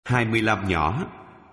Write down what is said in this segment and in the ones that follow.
25 nhỏ.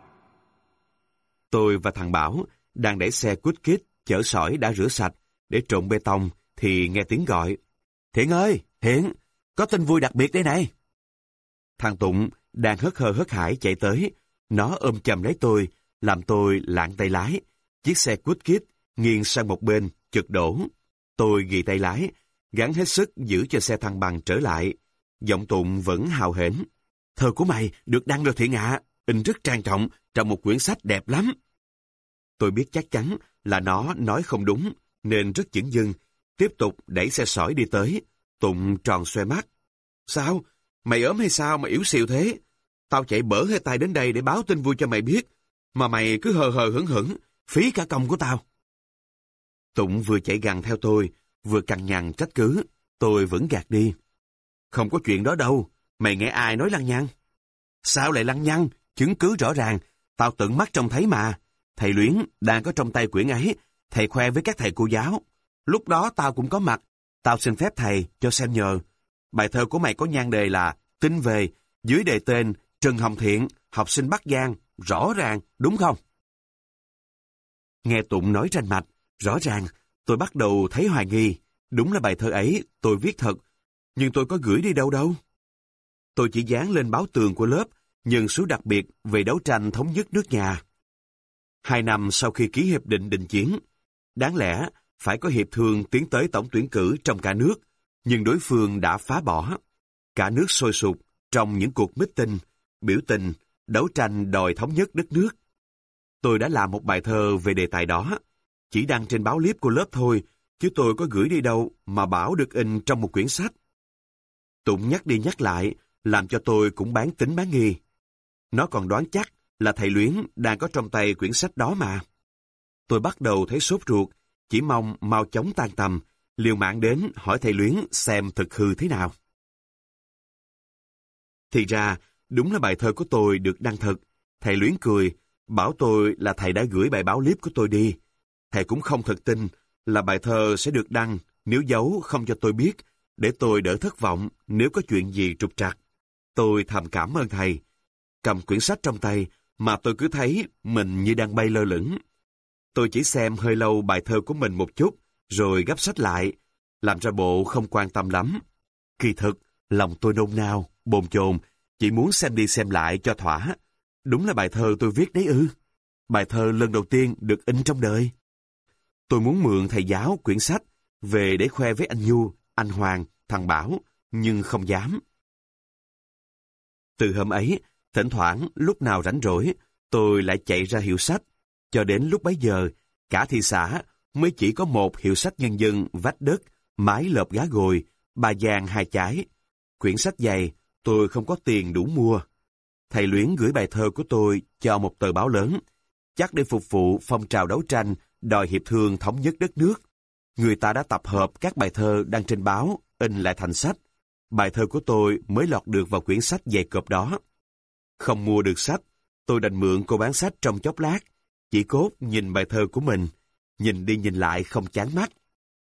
Tôi và thằng Bảo đang đẩy xe cút kít chở sỏi đã rửa sạch để trộn bê tông thì nghe tiếng gọi. Thiện ơi, Thiện, có tin vui đặc biệt đây này. Thằng Tụng đang hớt hơ hớt hải chạy tới, nó ôm chầm lấy tôi, làm tôi lạng tay lái. Chiếc xe cút kít nghiêng sang một bên, chực đổ. Tôi ghi tay lái, gắng hết sức giữ cho xe thăng bằng trở lại. Giọng Tụng vẫn hào hển. Thơ của mày được đăng rồi Thiện ạ, in rất trang trọng trong một quyển sách đẹp lắm. Tôi biết chắc chắn là nó nói không đúng, nên rất chững dưng, tiếp tục đẩy xe sỏi đi tới. Tụng tròn xoe mắt. Sao? Mày ốm hay sao mà yếu xìu thế? Tao chạy bở hơi tay đến đây để báo tin vui cho mày biết, mà mày cứ hờ hờ hững hững, phí cả công của tao. Tụng vừa chạy gằn theo tôi, vừa cằn nhằn trách cứ. Tôi vẫn gạt đi. Không có chuyện đó đâu, mày nghe ai nói lăng nhăng? Sao lại lăng nhăng? Chứng cứ rõ ràng, tao tận mắt trông thấy mà. Thầy Luyến đang có trong tay quyển ấy, thầy khoe với các thầy cô giáo. Lúc đó tao cũng có mặt, tao xin phép thầy cho xem nhờ. Bài thơ của mày có nhan đề là Tin về, dưới đề tên Trần Hồng Thiện, học sinh Bắc Giang, rõ ràng, đúng không? Nghe Tụng nói rành mạch, rõ ràng, tôi bắt đầu thấy hoài nghi. Đúng là bài thơ ấy tôi viết thật, nhưng tôi có gửi đi đâu đâu. Tôi chỉ dán lên báo tường của lớp, nhân số đặc biệt về đấu tranh thống nhất nước nhà. 2 năm sau khi ký hiệp định đình chiến, đáng lẽ phải có hiệp thương tiến tới tổng tuyển cử trong cả nước, nhưng đối phương đã phá bỏ. Cả nước sôi sục trong những cuộc meeting, biểu tình, đấu tranh đòi thống nhất đất nước. Tôi đã làm một bài thơ về đề tài đó, chỉ đăng trên báo Liếp của lớp thôi, chứ tôi có gửi đi đâu mà bảo được in trong một quyển sách. Tụng nhắc đi nhắc lại, làm cho tôi cũng bán tín bán nghi. Nó còn đoán chắc là thầy Luyến đang có trong tay quyển sách đó mà. Tôi bắt đầu thấy sốt ruột, chỉ mong mau chóng tan tầm, liều mạng đến hỏi thầy Luyến xem thực hư thế nào. Thì ra, đúng là bài thơ của tôi được đăng thật. Thầy Luyến cười, bảo tôi là thầy đã gửi bài báo Liếp của tôi đi. Thầy cũng không thật tin là bài thơ sẽ được đăng nếu giấu không cho tôi biết, để tôi đỡ thất vọng nếu có chuyện gì trục trặc. Tôi thầm cảm ơn thầy. Cầm quyển sách trong tay mà tôi cứ thấy mình như đang bay lơ lửng. Tôi chỉ xem hơi lâu bài thơ của mình một chút, rồi gấp sách lại, làm ra bộ không quan tâm lắm. Kỳ thực, lòng tôi nôn nao, bồn chồn, chỉ muốn xem đi xem lại cho thỏa. Đúng là bài thơ tôi viết đấy ư. Bài thơ lần đầu tiên được in trong đời. Tôi muốn mượn thầy giáo quyển sách về để khoe với anh Nhu, anh Hoàng, thằng Bảo, nhưng không dám. Từ hôm ấy, thỉnh thoảng lúc nào rảnh rỗi, tôi lại chạy ra hiệu sách. Cho đến lúc bấy giờ, cả thị xã mới chỉ có một hiệu sách nhân dân vách đất, mái lợp gá gồi, 3 gian 2 chái. Quyển sách dày, tôi không có tiền đủ mua. Thầy Luyến gửi bài thơ của tôi cho một tờ báo lớn, chắc để phục vụ phong trào đấu tranh đòi hiệp thương thống nhất đất nước. Người ta đã tập hợp các bài thơ đăng trên báo, in lại thành sách. Bài thơ của tôi mới lọt được vào quyển sách dày cộp đó. Không mua được sách, tôi đành mượn cô bán sách trong chốc lát, chỉ cốt nhìn bài thơ của mình, nhìn đi nhìn lại không chán mắt.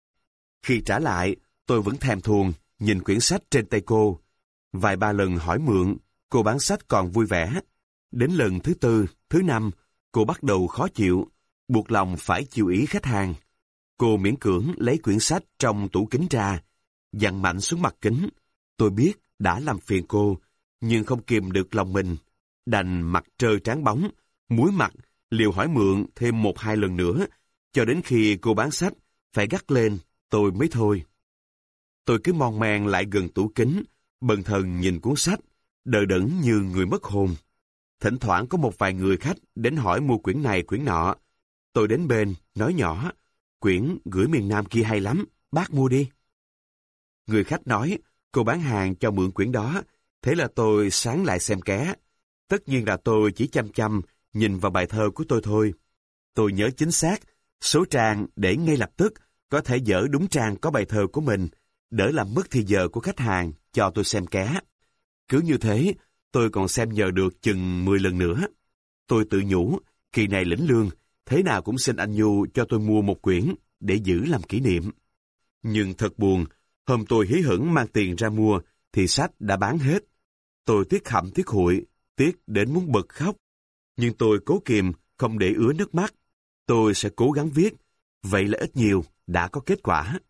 Khi trả lại, tôi vẫn thèm thuồng nhìn quyển sách trên tay cô. Vài ba lần hỏi mượn, cô bán sách còn vui vẻ. Đến lần thứ 4, thứ 5, cô bắt đầu khó chịu, buộc lòng phải chiều ý khách hàng. Cô miễn cưỡng lấy quyển sách trong tủ kính ra, dằn mạnh xuống mặt kính. Tôi biết đã làm phiền cô, nhưng không kìm được lòng mình. Đành mặt trơ trán bóng, muối mặt, liều hỏi mượn thêm 1-2 lần nữa, cho đến khi cô bán sách phải gắt lên, tôi mới thôi. Tôi cứ mon men lại gần tủ kính, bần thần nhìn cuốn sách, đờ đẫn như người mất hồn. Thỉnh thoảng có một vài người khách đến hỏi mua quyển này quyển nọ. Tôi đến bên, nói nhỏ, quyển Gửi miền Nam kia hay lắm, bác mua đi. Người khách nói, cô bán hàng cho mượn quyển đó, thế là tôi sáng lại xem ké. Tất nhiên là tôi chỉ chăm chăm nhìn vào bài thơ của tôi thôi. Tôi nhớ chính xác, số trang để ngay lập tức có thể dỡ đúng trang có bài thơ của mình, đỡ làm mất thì giờ của khách hàng cho tôi xem ké. Cứ như thế, tôi còn xem nhờ được chừng 10 lần nữa. Tôi tự nhủ, kỳ này lĩnh lương, thế nào cũng xin anh Nhu cho tôi mua một quyển để giữ làm kỷ niệm. Nhưng thật buồn, hôm tôi hí hửng mang tiền ra mua, thì sách đã bán hết. Tôi tiếc hậm tiếc hụi, tiếc đến muốn bật khóc. Nhưng tôi cố kìm, không để ứa nước mắt. Tôi sẽ cố gắng viết, vậy là ít nhiều đã có kết quả.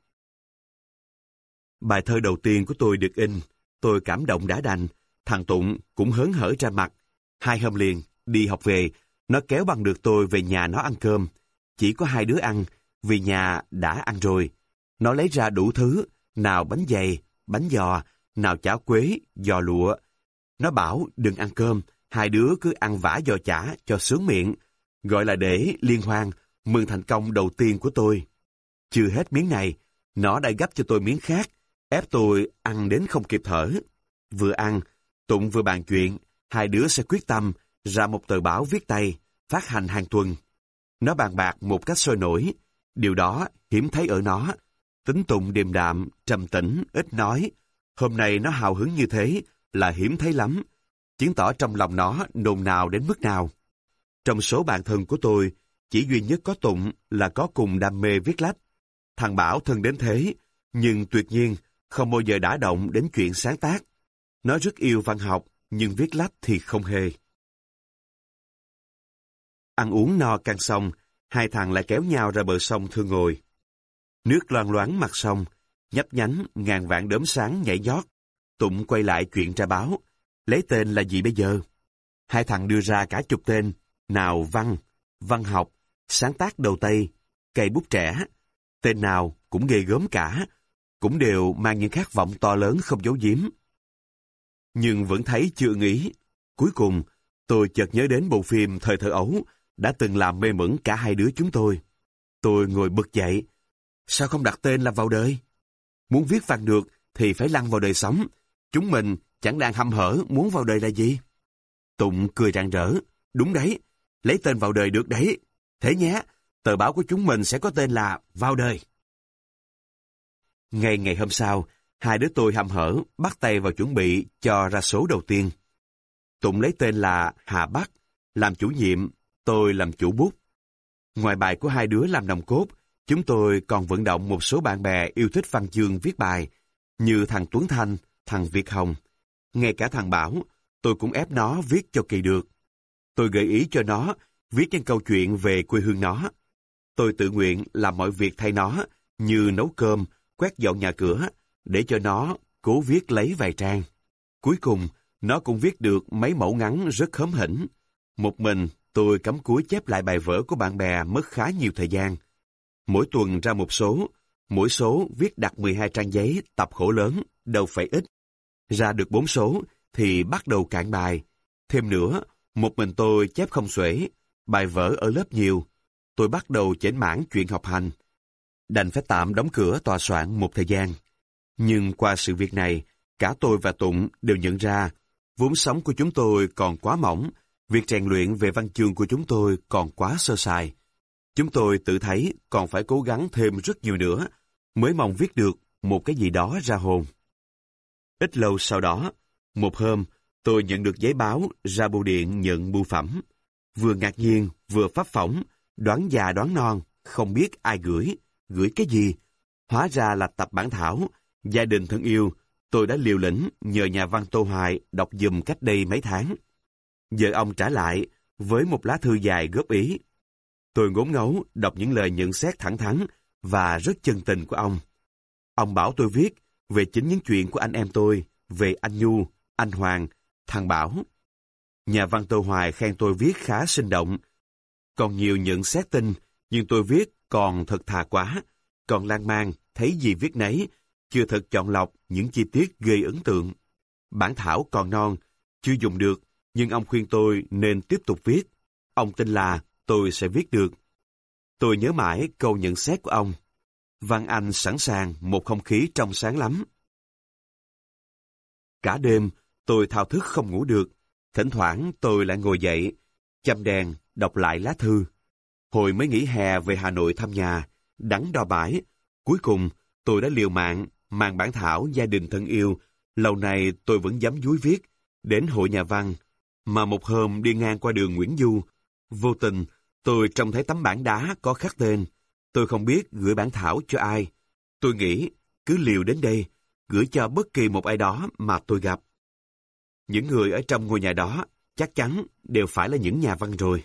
Bài thơ đầu tiên của tôi được in, tôi cảm động đã đành, thằng Tụng cũng hớn hở ra mặt. 2 hôm liền, đi học về, nó kéo bằng được tôi về nhà nó ăn cơm. Chỉ có 2 đứa ăn, vì nhà đã ăn rồi. Nó lấy ra đủ thứ, nào bánh dày, bánh giò, nào chả quế, giò lụa. Nó bảo đừng ăn cơm, 2 đứa cứ ăn vả giò chả cho sướng miệng, gọi là để liên hoan, mừng thành công đầu tiên của tôi. Chưa hết miếng này, nó đã gấp cho tôi miếng khác, ép tôi ăn đến không kịp thở. Vừa ăn, Tụng vừa bàn chuyện, 2 đứa sẽ quyết tâm ra một tờ báo viết tay, phát hành hàng tuần. Nó bàn bạc một cách sôi nổi, điều đó hiếm thấy ở nó. Tính Tụng điềm đạm, trầm tĩnh, ít nói. Hôm nay nó hào hứng như thế là hiếm thấy lắm, chứng tỏ trong lòng nó nôn nao đến mức nào. Trong số bạn thân của tôi, chỉ duy nhất có Tụng là có cùng đam mê viết lách. Thằng Bảo thân đến thế, nhưng tuyệt nhiên không bao giờ đả động đến chuyện sáng tác. Nó rất yêu văn học, nhưng viết lách thì không hề. Ăn uống no căng xong, 2 thằng lại kéo nhau ra bờ sông thương ngồi. Nước loang loáng mặt sông, nhấp nhánh ngàn vạn đốm sáng nhảy nhót. Tụng quay lại chuyện ra báo. Lấy tên là gì bây giờ? 2 thằng đưa ra cả chục tên. Nào văn, văn học, sáng tác đầu Tây, cây bút trẻ. Tên nào cũng ghê gớm cả, cũng đều mang những khát vọng to lớn không giấu giếm. Nhưng vẫn thấy chưa nghĩ. Cuối cùng, tôi chợt nhớ đến bộ phim Thời thơ ấu đã từng làm mê mẩn cả 2 đứa chúng tôi. Tôi ngồi bật dậy. Sao không đặt tên là Vào đời? Muốn viết văn được thì phải lăn vào đời sống. Chúng mình chẳng đang hăm hở muốn vào đời là gì? Tụng cười rạng rỡ. Đúng đấy, lấy tên Vào đời được đấy. Thế nhé, tờ báo của chúng mình sẽ có tên là Vào đời. Ngày hôm sau, 2 đứa tôi hăm hở bắt tay vào chuẩn bị cho ra số đầu tiên. Tụng lấy tên là Hà Bắc, làm chủ nhiệm, tôi làm chủ bút. Ngoài bài của 2 đứa làm nòng cốt, chúng tôi còn vận động một số bạn bè yêu thích văn chương viết bài, như thằng Tuấn Thanh, thằng Việt Hồng. Ngay cả thằng Bảo, tôi cũng ép nó viết cho kỳ được. Tôi gợi ý cho nó viết những câu chuyện về quê hương nó. Tôi tự nguyện làm mọi việc thay nó, như nấu cơm, quét dọn nhà cửa, để cho nó cố viết lấy vài trang. Cuối cùng, nó cũng viết được mấy mẫu ngắn rất hóm hỉnh. Một mình, tôi cắm cúi chép lại bài vở của bạn bè mất khá nhiều thời gian. Mỗi tuần ra một số, mỗi số viết đặt 12 trang giấy, tập khổ lớn, đâu phải ít. Ra được 4 số, thì bắt đầu cạn bài. Thêm nữa, một mình tôi chép không xuể, bài vở ở lớp nhiều. Tôi bắt đầu chểnh mảng chuyện học hành. Đành phải tạm đóng cửa tòa soạn một thời gian. Nhưng qua sự việc này, cả tôi và Tụng đều nhận ra, vốn sống của chúng tôi còn quá mỏng, việc rèn luyện về văn chương của chúng tôi còn quá sơ sài. Chúng tôi tự thấy còn phải cố gắng thêm rất nhiều nữa, mới mong viết được một cái gì đó ra hồn. Ít lâu sau đó, một hôm, tôi nhận được giấy báo ra bưu điện nhận bưu phẩm. Vừa ngạc nhiên, vừa phấp phỏng, đoán già đoán non, không biết ai gửi cái gì. Hóa ra là tập bản thảo, Gia đình thân yêu, tôi đã liều lĩnh nhờ nhà văn Tô Hoài đọc giùm cách đây mấy tháng. Giờ ông trả lại với một lá thư dài góp ý. Tôi ngốn ngấu đọc những lời nhận xét thẳng thắn và rất chân tình của ông. Ông bảo tôi viết về chính những chuyện của anh em tôi, về anh Nhu, anh Hoàng, thằng Bảo. Nhà văn Tô Hoài khen tôi viết khá sinh động. Còn nhiều nhận xét tin, nhưng tôi viết còn thật thà quá, còn lan man, thấy gì viết nấy, chưa thật chọn lọc những chi tiết gây ấn tượng. Bản thảo còn non, chưa dùng được, nhưng ông khuyên tôi nên tiếp tục viết. Ông tin là tôi sẽ viết được. Tôi nhớ mãi câu nhận xét của ông. Văn Anh sẵn sàng, một không khí trong sáng lắm. Cả đêm, tôi thao thức không ngủ được. Thỉnh thoảng tôi lại ngồi dậy, châm đèn, đọc lại lá thư. Hồi mới nghỉ hè về Hà Nội thăm nhà, đắn đo mãi. Cuối cùng, tôi đã liều mạng, mang bản thảo Gia đình thân yêu. Lâu nay tôi vẫn dám dúi viết, đến hội nhà văn. Mà một hôm đi ngang qua đường Nguyễn Du, vô tình, tôi trông thấy tấm bảng đá có khắc tên. Tôi không biết gửi bản thảo cho ai. Tôi nghĩ, cứ liều đến đây, gửi cho bất kỳ một ai đó mà tôi gặp. Những người ở trong ngôi nhà đó chắc chắn đều phải là những nhà văn rồi.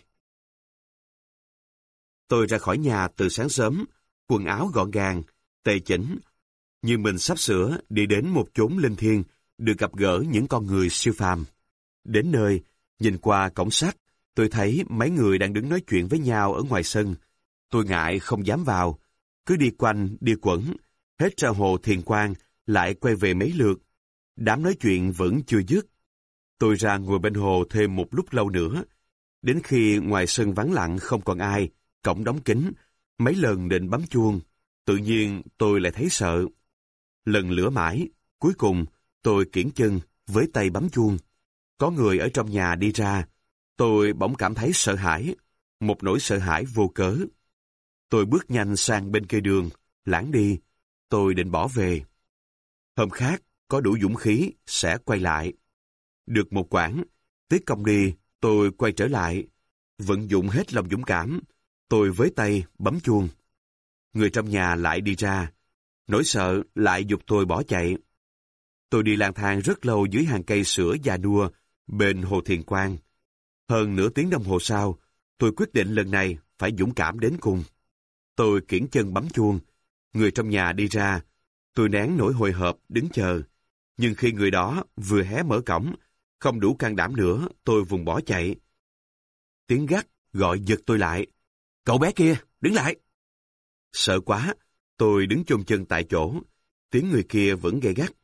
Tôi ra khỏi nhà từ sáng sớm, quần áo gọn gàng, tề chỉnh, như mình sắp sửa đi đến một chốn linh thiêng, được gặp gỡ những con người siêu phàm. Đến nơi, nhìn qua cổng sắt, tôi thấy mấy người đang đứng nói chuyện với nhau ở ngoài sân. Tôi ngại không dám vào, cứ đi quanh, đi quẩn, hết ra hồ Thiền Quang, lại quay về mấy lượt. Đám nói chuyện vẫn chưa dứt. Tôi ra ngồi bên hồ thêm một lúc lâu nữa. Đến khi ngoài sân vắng lặng không còn ai, cổng đóng kín, mấy lần định bấm chuông, tự nhiên tôi lại thấy sợ. Lần lữa mãi, cuối cùng tôi kiễng chân với tay bấm chuông. Có người ở trong nhà đi ra, tôi bỗng cảm thấy sợ hãi, một nỗi sợ hãi vô cớ. Tôi bước nhanh sang bên kia đường, lảng đi, tôi định bỏ về. Hôm khác, có đủ dũng khí, sẽ quay lại. Được một quãng, tiết công đi, tôi quay trở lại. Vận dụng hết lòng dũng cảm, tôi với tay bấm chuông. Người trong nhà lại đi ra, nỗi sợ lại giục tôi bỏ chạy. Tôi đi lang thang rất lâu dưới hàng cây sữa già nua bên hồ Thiền Quang. Hơn nửa tiếng đồng hồ sau, tôi quyết định lần này phải dũng cảm đến cùng. Tôi kiễng chân bấm chuông, người trong nhà đi ra. Tôi nén nỗi hồi hộp đứng chờ. Nhưng khi người đó vừa hé mở cổng, không đủ can đảm nữa, tôi vùng bỏ chạy. Tiếng gắt gọi giật tôi lại. Cậu bé kia, đứng lại! Sợ quá, tôi đứng chôn chân tại chỗ. Tiếng người kia vẫn gay gắt.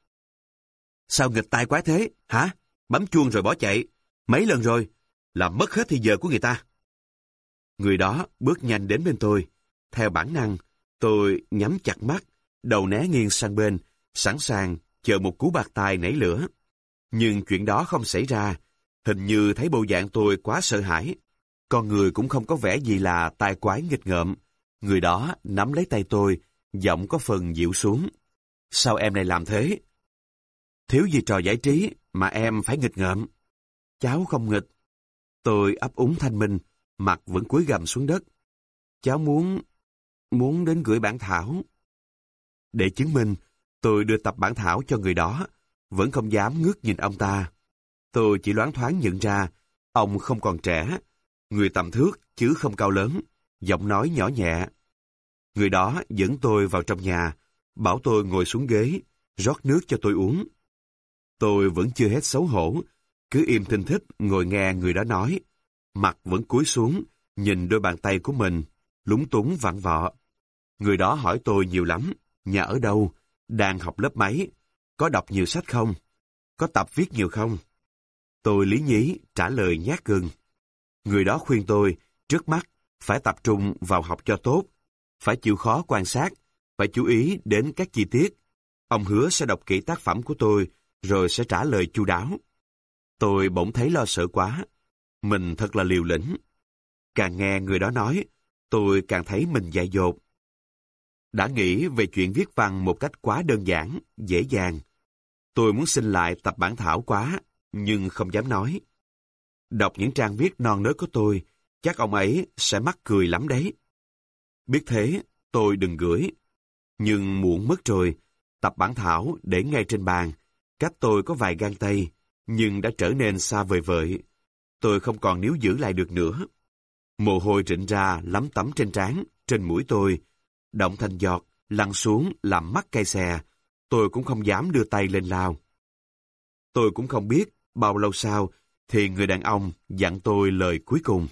Sao nghịch tai quá thế, hả? Bấm chuông rồi bỏ chạy. Mấy lần rồi, làm mất hết thì giờ của người ta. Người đó bước nhanh đến bên tôi. Theo bản năng, tôi nhắm chặt mắt, đầu né nghiêng sang bên, sẵn sàng chờ một cú bạt tai nảy lửa. Nhưng chuyện đó không xảy ra. Hình như thấy bộ dạng tôi quá sợ hãi. Con người cũng không có vẻ gì là tai quái nghịch ngợm. Người đó nắm lấy tay tôi, giọng có phần dịu xuống. Sao em lại làm thế? Thiếu gì trò giải trí mà em phải nghịch ngợm. Cháu không nghịch. Tôi ấp úng thanh minh, mặt vẫn cúi gằm xuống đất. Cháu muốn đến gửi bản thảo. Để chứng minh, tôi đưa tập bản thảo cho người đó, vẫn không dám ngước nhìn ông ta. Tôi chỉ loáng thoáng nhận ra, ông không còn trẻ, người tầm thước chứ không cao lớn, giọng nói nhỏ nhẹ. Người đó dẫn tôi vào trong nhà, bảo tôi ngồi xuống ghế, rót nước cho tôi uống. Tôi vẫn chưa hết xấu hổ, cứ im thinh thích ngồi nghe người đó nói. Mặt vẫn cúi xuống, nhìn đôi bàn tay của mình, lúng túng vặn vọ. Người đó hỏi tôi nhiều lắm, nhà ở đâu, đang học lớp mấy, có đọc nhiều sách không, có tập viết nhiều không. Tôi lý nhí trả lời nhát gừng. Người đó khuyên tôi, trước mắt, phải tập trung vào học cho tốt, phải chịu khó quan sát, phải chú ý đến các chi tiết. Ông hứa sẽ đọc kỹ tác phẩm của tôi, rồi sẽ trả lời chu đáo. Tôi bỗng thấy lo sợ quá. Mình thật là liều lĩnh. Càng nghe người đó nói, tôi càng thấy mình dại dột. Đã nghĩ về chuyện viết văn một cách quá đơn giản, dễ dàng. Tôi muốn xin lại tập bản thảo quá, nhưng không dám nói. Đọc những trang viết non nớt của tôi, chắc ông ấy sẽ mắc cười lắm đấy. Biết thế, tôi đừng gửi. Nhưng muộn mất rồi, tập bản thảo để ngay trên bàn. Cách tôi có vài gang tay, nhưng đã trở nên xa vời vợi. Tôi không còn níu giữ lại được nữa. Mồ hôi rịn ra lấm tấm trên trán, trên mũi tôi. Động thành giọt, lăn xuống làm mắt cay xè. Tôi cũng không dám đưa tay lên lau. Tôi cũng không biết bao lâu sau thì người đàn ông dặn tôi lời cuối cùng.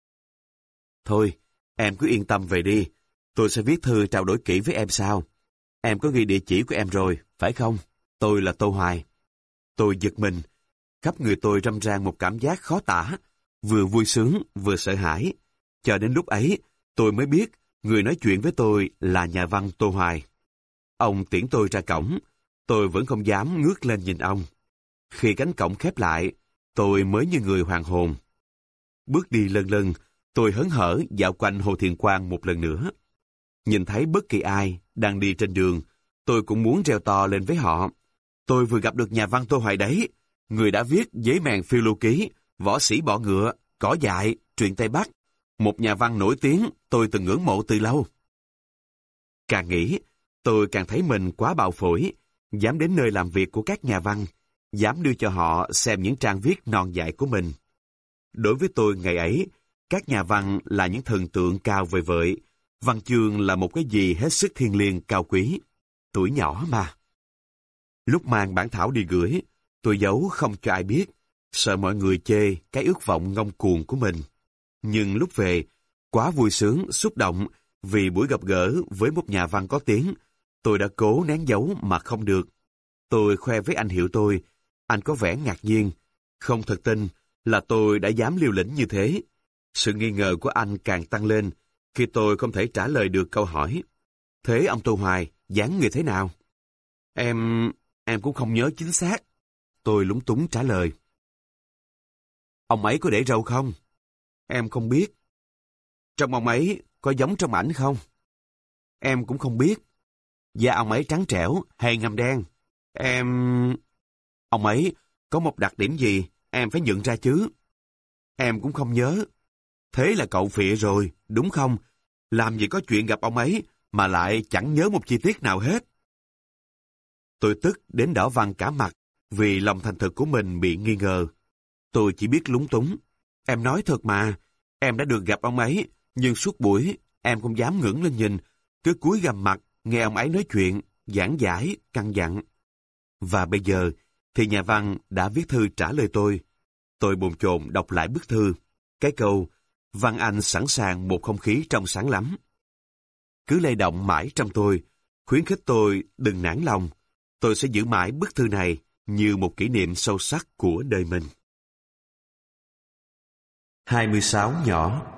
Thôi, em cứ yên tâm về đi. Tôi sẽ viết thư trao đổi kỹ với em sau. Em có ghi địa chỉ của em rồi, phải không? Tôi là Tô Hoài. Tôi giật mình. Khắp người tôi râm ran một cảm giác khó tả, vừa vui sướng vừa sợ hãi. Cho đến lúc ấy, tôi mới biết người nói chuyện với tôi là nhà văn Tô Hoài. Ông tiễn tôi ra cổng, tôi vẫn không dám ngước lên nhìn ông. Khi cánh cổng khép lại, tôi mới như người hoàn hồn. Bước đi lân lân, tôi hớn hở dạo quanh hồ Thiền Quang một lần nữa. Nhìn thấy bất kỳ ai đang đi trên đường, tôi cũng muốn reo to lên với họ. Tôi vừa gặp được nhà văn Tô Hoài đấy, người đã viết Giấy mèn phiêu lưu ký, Võ sĩ bọ ngựa, Cỏ dại, Truyện Tây Bắc. Một nhà văn nổi tiếng tôi từng ngưỡng mộ từ lâu. Càng nghĩ, tôi càng thấy mình quá bạo phổi, dám đến nơi làm việc của các nhà văn, dám đưa cho họ xem những trang viết non dại của mình. đối với tôi ngày ấy, các nhà văn là những thần tượng cao vời vợi. Văn chương là một cái gì hết sức thiêng liêng cao quý. Tuổi nhỏ mà. Lúc mang bản thảo đi gửi, tôi giấu không cho ai biết, sợ mọi người chê cái ước vọng ngông cuồng của mình. Nhưng lúc về, quá vui sướng, xúc động vì buổi gặp gỡ với một nhà văn có tiếng, tôi đã cố nén giấu mà không được. Tôi khoe với anh Hiệu tôi, anh có vẻ ngạc nhiên, không thật tin là tôi đã dám liều lĩnh như thế. Sự nghi ngờ của anh càng tăng lên khi tôi không thể trả lời được câu hỏi. Thế ông Tô Hoài, dáng người thế nào? Em cũng không nhớ chính xác. Tôi lúng túng trả lời. Ông ấy có để râu không? Em không biết. Trông ông ấy có giống trong ảnh không? Em cũng không biết. Da ông ấy trắng trẻo hay ngăm đen? Ông ấy có một đặc điểm gì em phải nhận ra chứ? Em cũng không nhớ. Thế là cậu phịa rồi, đúng không? Làm gì có chuyện gặp ông ấy mà lại chẳng nhớ một chi tiết nào hết. Tôi tức đến đỏ văng cả mặt vì lòng thành thực của mình bị nghi ngờ. Tôi chỉ biết lúng túng. Em nói thật mà, em đã được gặp ông ấy, nhưng suốt buổi em không dám ngẩng lên nhìn, cứ cúi gằm mặt nghe ông ấy nói chuyện, giảng giải, căn dặn. Và bây giờ thì nhà văn đã viết thư trả lời tôi. Tôi bồn chồn đọc lại bức thư. Cái câu, văn anh sẵn sàng một không khí trong sáng lắm. Cứ lay động mãi trong tôi, khuyến khích tôi đừng nản lòng. Tôi sẽ giữ mãi bức thư này như một kỷ niệm sâu sắc của đời mình. 26 nhỏ.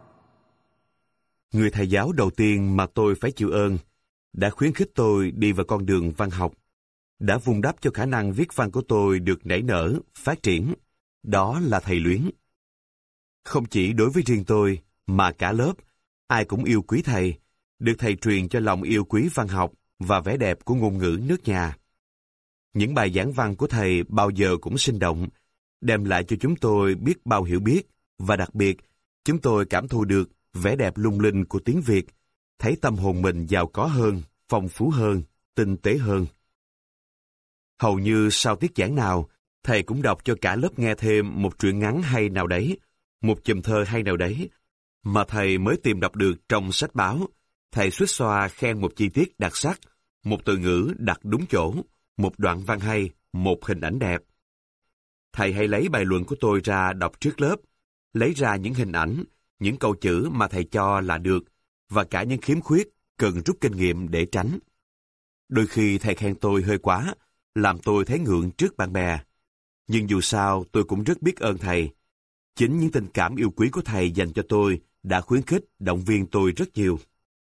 Người thầy giáo đầu tiên mà tôi phải chịu ơn đã khuyến khích tôi đi vào con đường văn học, đã vun đắp cho khả năng viết văn của tôi được nảy nở, phát triển. Đó là thầy Luyến. Không chỉ đối với riêng tôi, mà cả lớp, ai cũng yêu quý thầy, được thầy truyền cho lòng yêu quý văn học và vẻ đẹp của ngôn ngữ nước nhà. Những bài giảng văn của thầy bao giờ cũng sinh động, đem lại cho chúng tôi biết bao hiểu biết, và đặc biệt, chúng tôi cảm thụ được vẻ đẹp lung linh của tiếng Việt, thấy tâm hồn mình giàu có hơn, phong phú hơn, tinh tế hơn. Hầu như sau tiết giảng nào, thầy cũng đọc cho cả lớp nghe thêm một truyện ngắn hay nào đấy, một chùm thơ hay nào đấy, mà thầy mới tìm đọc được trong sách báo. Thầy xuýt xoa khen một chi tiết đặc sắc, một từ ngữ đặt đúng chỗ, một đoạn văn hay, một hình ảnh đẹp. Thầy hay lấy bài luận của tôi ra đọc trước lớp, lấy ra những hình ảnh, những câu chữ mà thầy cho là được, và cả những khiếm khuyết cần rút kinh nghiệm để tránh. Đôi khi thầy khen tôi hơi quá, làm tôi thấy ngượng trước bạn bè. Nhưng dù sao tôi cũng rất biết ơn thầy. Chính những tình cảm yêu quý của thầy dành cho tôi đã khuyến khích, động viên tôi rất nhiều.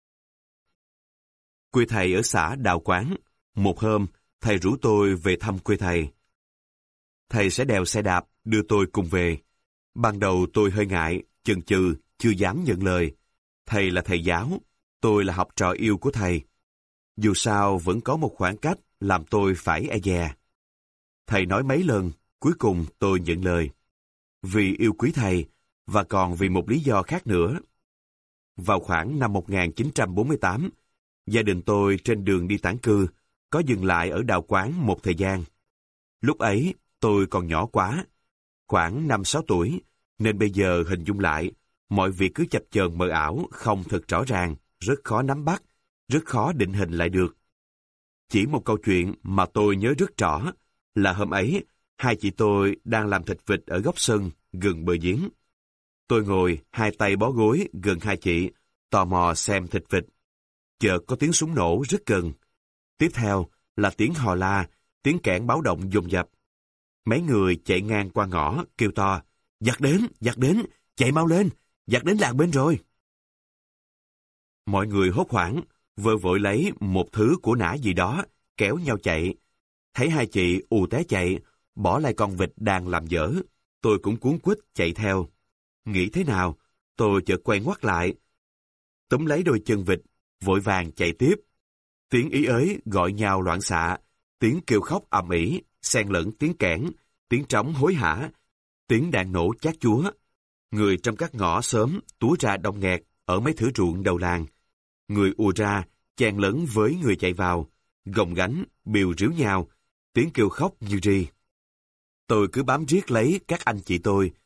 Quê thầy ở xã Đào Quán. Một hôm, thầy rủ tôi về thăm quê thầy. Thầy sẽ đèo xe đạp đưa tôi cùng về. Ban đầu tôi hơi ngại, chần chừ, chưa dám nhận lời. Thầy là thầy giáo, tôi là học trò yêu của thầy. Dù sao vẫn có một khoảng cách làm tôi phải e dè. Thầy nói mấy lần, cuối cùng tôi nhận lời. Vì yêu quý thầy, và còn vì một lý do khác nữa. Vào khoảng năm 1948, gia đình tôi trên đường đi tản cư, có dừng lại ở Đào Quán một thời gian. Lúc ấy, tôi còn nhỏ quá, khoảng 5-6 tuổi, nên bây giờ hình dung lại, mọi việc cứ chập chờn mờ ảo, không thật rõ ràng, rất khó nắm bắt, rất khó định hình lại được. Chỉ một câu chuyện mà tôi nhớ rất rõ là hôm ấy, hai chị tôi đang làm thịt vịt ở góc sân, gần bờ giếng. Tôi ngồi, hai tay bó gối gần hai chị, tò mò xem thịt vịt. Chợt có tiếng súng nổ rất gần. Tiếp theo là tiếng hò la, tiếng kẽn báo động dồn dập. Mấy người chạy ngang qua ngõ, kêu to, giặc đến, chạy mau lên, giặc đến làng bên rồi. Mọi người hốt hoảng, vơ vội lấy một thứ của nã gì đó, kéo nhau chạy. Thấy hai chị ù té chạy, bỏ lại con vịt đang làm dở, tôi cũng cuống quýt chạy theo. Nghĩ thế nào, tôi chợt quay ngoắt lại, túm lấy đôi chân vịt, vội vàng chạy tiếp. Tiếng ý ới gọi nhau loạn xạ, tiếng kêu khóc ầm ĩ, xen lẫn tiếng kẽn, tiếng trống hối hả, tiếng đạn nổ chát chúa. Người trong các ngõ xóm túa ra đông nghẹt ở mấy thửa ruộng đầu làng. Người ùa ra, chen lấn với người chạy vào, gồng gánh, biều ríu nhau, tiếng kêu khóc như ri. Tôi cứ bám riết lấy các anh chị tôi.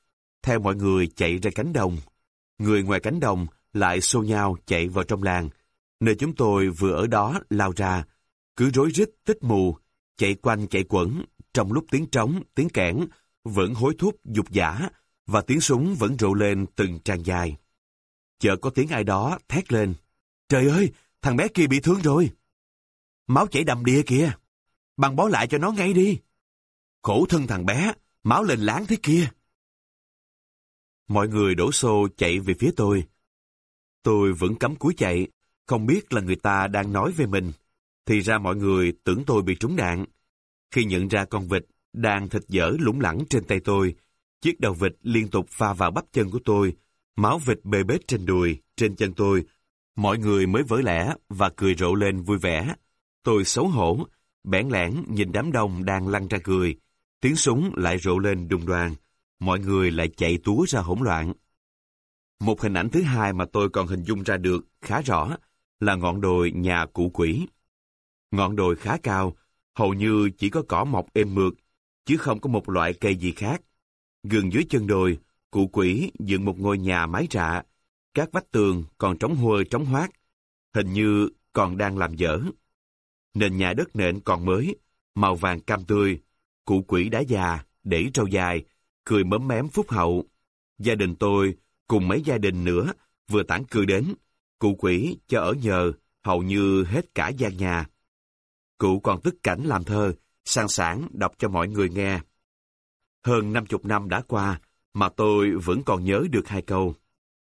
theo mọi người chạy ra cánh đồng. Người ngoài cánh đồng lại xô nhau chạy vào trong làng, nơi chúng tôi vừa ở đó lao ra, cứ rối rít tích mù, chạy quanh chạy quẩn, trong lúc tiếng trống, tiếng kẽn vẫn hối thúc dục dã và tiếng súng vẫn rộ lên từng tràng dài. Chợt có tiếng ai đó thét lên: "Trời ơi, thằng bé kia bị thương rồi! Máu chảy đầm đìa kìa! Băng bó lại cho nó ngay đi! Khổ thân thằng bé, máu lên láng thế kia!" Mọi người đổ xô chạy về phía tôi. Tôi vẫn cắm cúi chạy, không biết là người ta đang nói về mình. Thì ra mọi người tưởng tôi bị trúng đạn. Khi nhận ra con vịt đang thịt dở lủng lẳng trên tay tôi, chiếc đầu vịt liên tục va vào bắp chân của tôi, máu vịt bê bết trên đùi, trên chân tôi, mọi người mới vỡ lẽ và cười rộ lên vui vẻ. Tôi xấu hổ, bẽn lẽn nhìn đám đông đang lăn ra cười. Tiếng súng lại rộ lên đùng đoàng, mọi người lại chạy túa ra hỗn loạn. Một hình ảnh thứ hai mà tôi còn hình dung ra được khá rõ là ngọn đồi nhà cụ Quỷ. Ngọn đồi khá cao, hầu như chỉ có cỏ mọc êm mượt, chứ không có một loại cây gì khác. Gần dưới chân đồi, cụ Quỷ dựng một ngôi nhà mái rạ, các vách tường còn trống huơ trống hoác, hình như còn đang làm dở. Nền nhà đất nện còn mới, màu vàng cam tươi, cụ Quỷ đã già, để râu dài, cười mớm mém phúc hậu. Gia đình tôi cùng mấy gia đình nữa vừa tản cư đến, cụ Quỷ cho ở nhờ hầu như hết cả gian nhà. Cụ còn tức cảnh làm thơ, sang sảng đọc cho mọi người nghe. Hơn 50 năm đã qua mà tôi vẫn còn nhớ được 2 câu.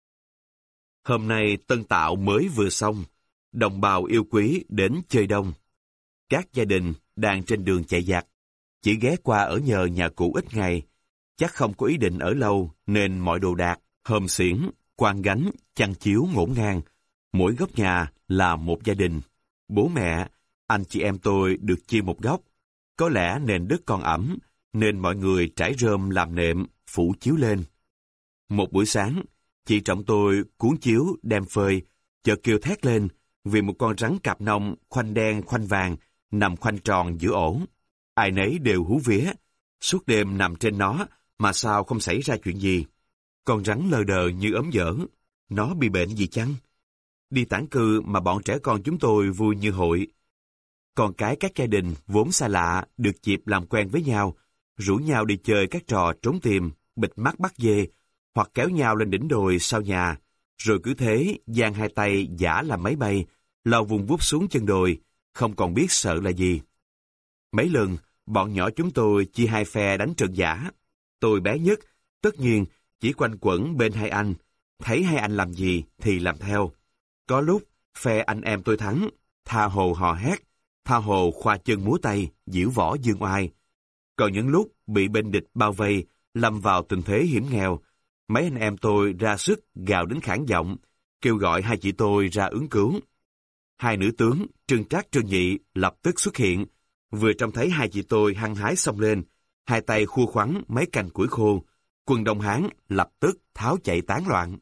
Hôm nay tân tạo mới vừa xong, đồng bào yêu quý đến chơi đông. Các gia đình đang trên đường chạy giặc, chỉ ghé qua ở nhờ nhà cụ ít ngày, chắc không có ý định ở lâu nên mọi đồ đạc, hòm xiển, quan gánh, chăn chiếu ngổn ngang. Mỗi góc nhà là một gia đình. Bố mẹ, anh chị em tôi được chia một góc. Có lẽ nền đất còn ẩm, nên mọi người trải rơm làm nệm, phủ chiếu lên. Một buổi sáng, chị Trọng tôi cuốn chiếu đem phơi, chợt kêu thét lên vì một con rắn cạp nông khoanh đen khoanh vàng nằm khoanh tròn giữa ổ. Ai nấy đều hú vía, suốt đêm nằm trên nó mà sao không xảy ra chuyện gì. Con rắn lờ đờ như ốm dở, nó bị bệnh gì chăng? Đi tản cư mà bọn trẻ con chúng tôi vui như hội. Con cái các gia đình vốn xa lạ được dịp làm quen với nhau, rủ nhau đi chơi các trò trốn tìm, bịt mắt bắt dê, hoặc kéo nhau lên đỉnh đồi sau nhà, rồi cứ thế giang hai tay giả làm máy bay, lao vùng vút xuống chân đồi, không còn biết sợ là gì. Mấy lần, bọn nhỏ chúng tôi chia hai phe đánh trận giả. Tôi bé nhất, tất nhiên chỉ quanh quẩn bên hai anh, thấy hai anh làm gì thì làm theo. Có lúc phe anh em tôi thắng, tha hồ hò hét, tha hồ khoa chân múa tay, diễu võ dương oai. Còn những lúc bị bên địch bao vây, lâm vào tình thế hiểm nghèo, mấy anh em tôi ra sức gào đến khản giọng, kêu gọi hai chị tôi ra ứng cứu. Hai nữ tướng Trương Trác Trương Nhị lập tức xuất hiện, vừa trông thấy hai chị tôi hăng hái xông lên, hai tay khua khoắn mấy cành củi khô, quân Đông Hán lập tức tháo chạy tán loạn.